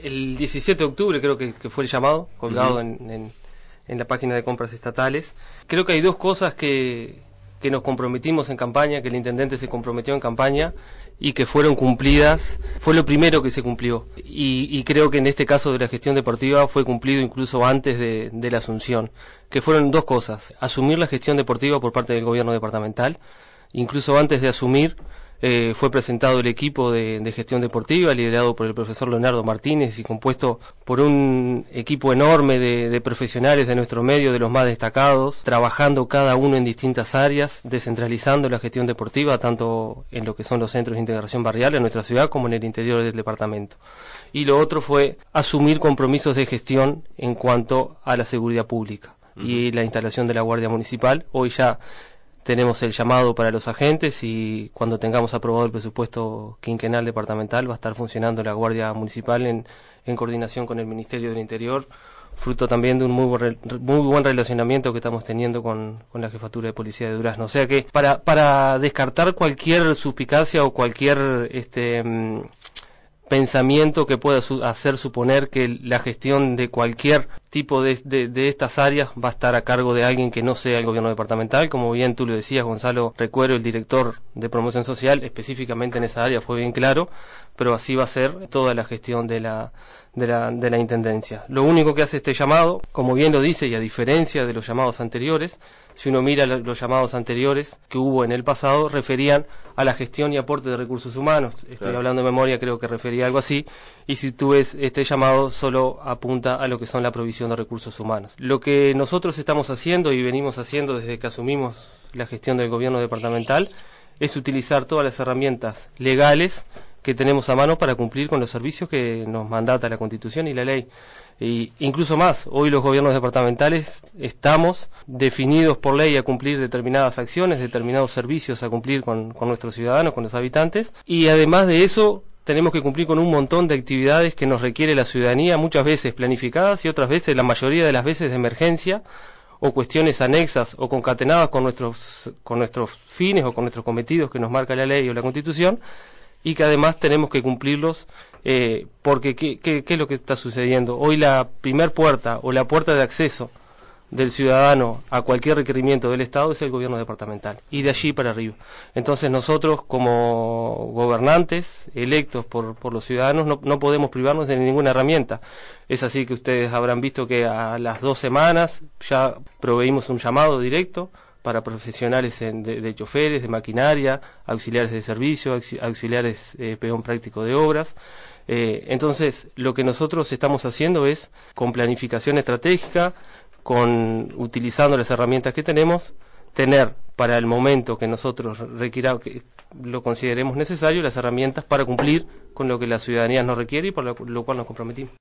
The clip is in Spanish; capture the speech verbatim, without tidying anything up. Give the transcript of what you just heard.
el diecisiete de octubre creo que, que fue el llamado, colgado uh-huh. en, en, en la página de compras estatales. Creo que hay dos cosas que, que nos comprometimos en campaña, que el intendente se comprometió en campaña y que fueron cumplidas. Fue lo primero que se cumplió. Y, y creo que en este caso de la gestión deportiva fue cumplido incluso antes de, de la asunción, que fueron dos cosas: asumir la gestión deportiva por parte del gobierno departamental. Incluso antes de asumir, eh, fue presentado el equipo de, de gestión deportiva, liderado por el profesor Leonardo Martínez y compuesto por un equipo enorme de, de profesionales de nuestro medio, de los más destacados, trabajando cada uno en distintas áreas, descentralizando la gestión deportiva, tanto en lo que son los centros de integración barrial en nuestra ciudad como en el interior del departamento. Y lo otro fue asumir compromisos de gestión en cuanto a la seguridad pública uh-huh. y la instalación de la Guardia Municipal. Hoy ya tenemos el llamado para los agentes y cuando tengamos aprobado el presupuesto quinquenal departamental va a estar funcionando la Guardia Municipal en, en coordinación con el Ministerio del Interior, fruto también de un muy buen, muy buen relacionamiento que estamos teniendo con, con la Jefatura de Policía de Durazno. O sea que para, para descartar cualquier suspicacia o cualquier este pensamiento que pueda su, hacer suponer que la gestión de cualquier tipo de, de, de estas áreas va a estar a cargo de alguien que no sea el gobierno departamental. Como bien tú lo decías, Gonzalo Recuero, el director de promoción social, específicamente en esa área fue bien claro, pero así va a ser toda la gestión de la, de la, de la intendencia. Lo único que hace este llamado, como bien lo dice, y a diferencia de los llamados anteriores, si uno mira los llamados anteriores que hubo en el pasado, referían a la gestión y aporte de recursos humanos. Estoy claro. hablando de memoria, creo que refería a algo así, y si tú ves este llamado solo apunta a lo que son la provisión de recursos humanos. Lo que nosotros estamos haciendo y venimos haciendo desde que asumimos la gestión del gobierno departamental es utilizar todas las herramientas legales que tenemos a mano para cumplir con los servicios que nos mandata la Constitución y la ley. Y incluso más, hoy los gobiernos departamentales estamos definidos por ley a cumplir determinadas acciones, determinados servicios a cumplir con, con nuestros ciudadanos, con los habitantes, y además de eso tenemos que cumplir con un montón de actividades que nos requiere la ciudadanía, muchas veces planificadas y otras veces, la mayoría de las veces, de emergencia, o cuestiones anexas o concatenadas con nuestros, con nuestros fines o con nuestros cometidos que nos marca la ley o la Constitución, y que además tenemos que cumplirlos, eh, porque ¿qué, qué, ¿qué es lo que está sucediendo? Hoy la primer puerta o la puerta de acceso del ciudadano a cualquier requerimiento del Estado es el gobierno departamental, y de allí para arriba. Entonces nosotros, como gobernantes electos por, por los ciudadanos, no, no podemos privarnos de ninguna herramienta. Es así que ustedes habrán visto que a las dos semanas ya proveímos un llamado directo para profesionales en, de, de choferes, de maquinaria, auxiliares de servicio, auxiliares eh, peón práctico de obras. Eh, entonces, lo que nosotros estamos haciendo es, con planificación estratégica, con utilizando las herramientas que tenemos, tener para el momento que nosotros requiera, que lo consideremos necesario, las herramientas para cumplir con lo que la ciudadanía nos requiere y por lo, lo cual nos comprometimos.